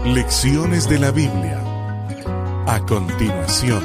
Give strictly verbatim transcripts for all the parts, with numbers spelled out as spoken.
Lecciones de la Biblia. A continuación.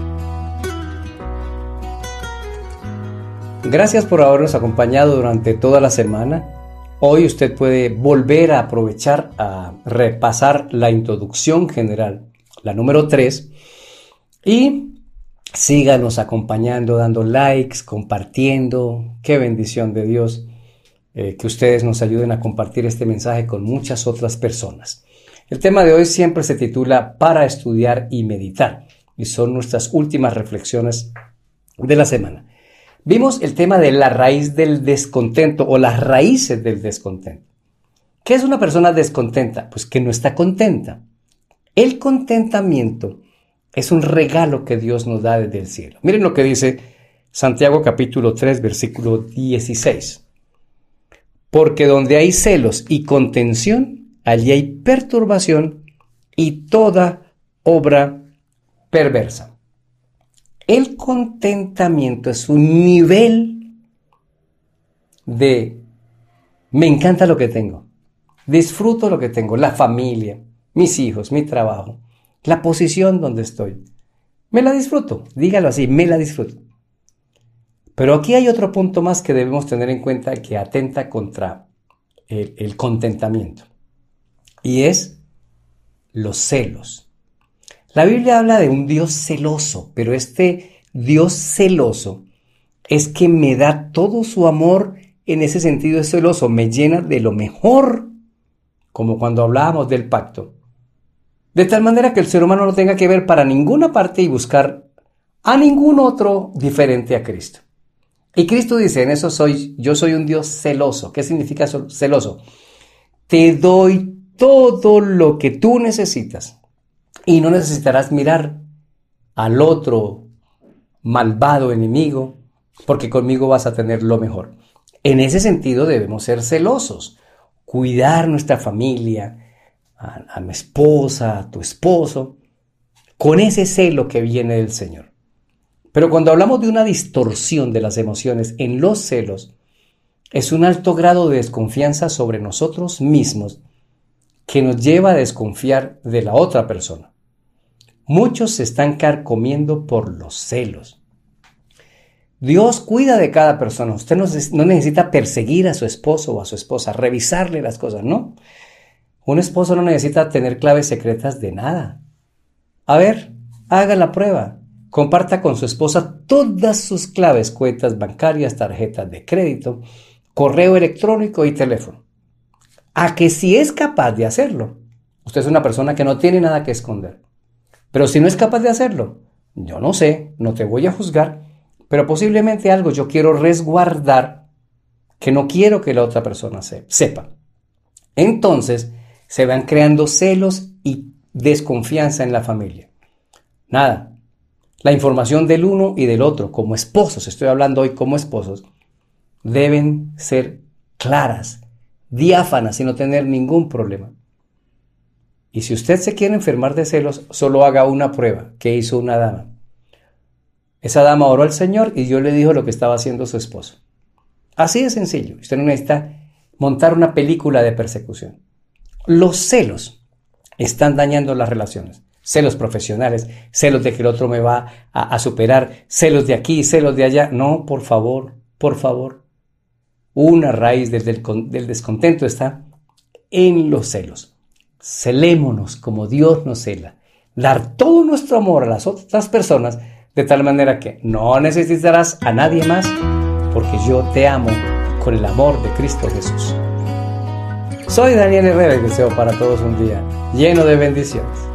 Gracias por habernos acompañado durante toda la semana. Hoy usted puede volver a aprovechar a repasar la introducción general, la número tres, y síganos acompañando, dando likes, compartiendo. Qué bendición de Dios eh, que ustedes nos ayuden a compartir este mensaje con muchas otras personas. El tema de hoy siempre se titula Para estudiar y meditar, y son nuestras últimas reflexiones de la semana. Vimos el tema de la raíz del descontento o las raíces del descontento. ¿Qué es una persona descontenta? Pues que no está contenta. El contentamiento es un regalo que Dios nos da desde el cielo. Miren lo que dice Santiago capítulo tres, versículo dieciséis. Porque donde hay celos y contención, allí hay perturbación y toda obra perversa. El contentamiento es un nivel de me encanta lo que tengo, disfruto lo que tengo, la familia, mis hijos, mi trabajo, la posición donde estoy. Me la disfruto, dígalo así, me la disfruto. Pero aquí hay otro punto más que debemos tener en cuenta que atenta contra el, el contentamiento. Y es los celos. La Biblia habla de un Dios celoso, pero este Dios celoso es que me da todo su amor. En ese sentido es celoso, me llena de lo mejor, como cuando hablábamos del pacto. De tal manera que el ser humano no tenga que ver para ninguna parte y buscar a ningún otro diferente a Cristo. Y Cristo dice, en eso soy, yo soy un Dios celoso. ¿Qué significa celoso? Te doy todo lo que tú necesitas. Y no necesitarás mirar al otro malvado enemigo, porque conmigo vas a tener lo mejor. En ese sentido debemos ser celosos, cuidar nuestra familia, a, a mi esposa, a tu esposo, con ese celo que viene del Señor. Pero cuando hablamos de una distorsión de las emociones en los celos, es un alto grado de desconfianza sobre nosotros mismos que nos lleva a desconfiar de la otra persona. Muchos se están carcomiendo por los celos. Dios cuida de cada persona. Usted no, no necesita perseguir a su esposo o a su esposa, revisarle las cosas, ¿no? Un esposo no necesita tener claves secretas de nada. A ver, haga la prueba. Comparta con su esposa todas sus claves, cuentas bancarias, tarjetas de crédito, correo electrónico y teléfono. A que si es capaz de hacerlo, usted es una persona que no tiene nada que esconder. Pero si no es capaz de hacerlo, yo no sé, no te voy a juzgar, pero posiblemente algo yo quiero resguardar que no quiero que la otra persona sepa. Entonces se van creando celos y desconfianza en la familia. Nada, la información del uno y del otro, como esposos, estoy hablando hoy como esposos, deben ser claras, diáfanas y no tener ningún problema. Y si usted se quiere enfermar de celos, solo haga una prueba que hizo una dama. Esa dama oró al Señor y Dios le dijo lo que estaba haciendo su esposo. Así de sencillo. Usted no necesita montar una película de persecución. Los celos están dañando las relaciones. Celos profesionales, celos de que el otro me va a, a superar, celos de aquí, celos de allá. No, por favor, por favor. Una raíz del, del, del descontento está en los celos. Celémonos como Dios nos cela. Dar todo nuestro amor a las otras personas de tal manera que no necesitarás a nadie más porque yo te amo con el amor de Cristo Jesús. Soy Daniel Herrera y deseo para todos un día lleno de bendiciones.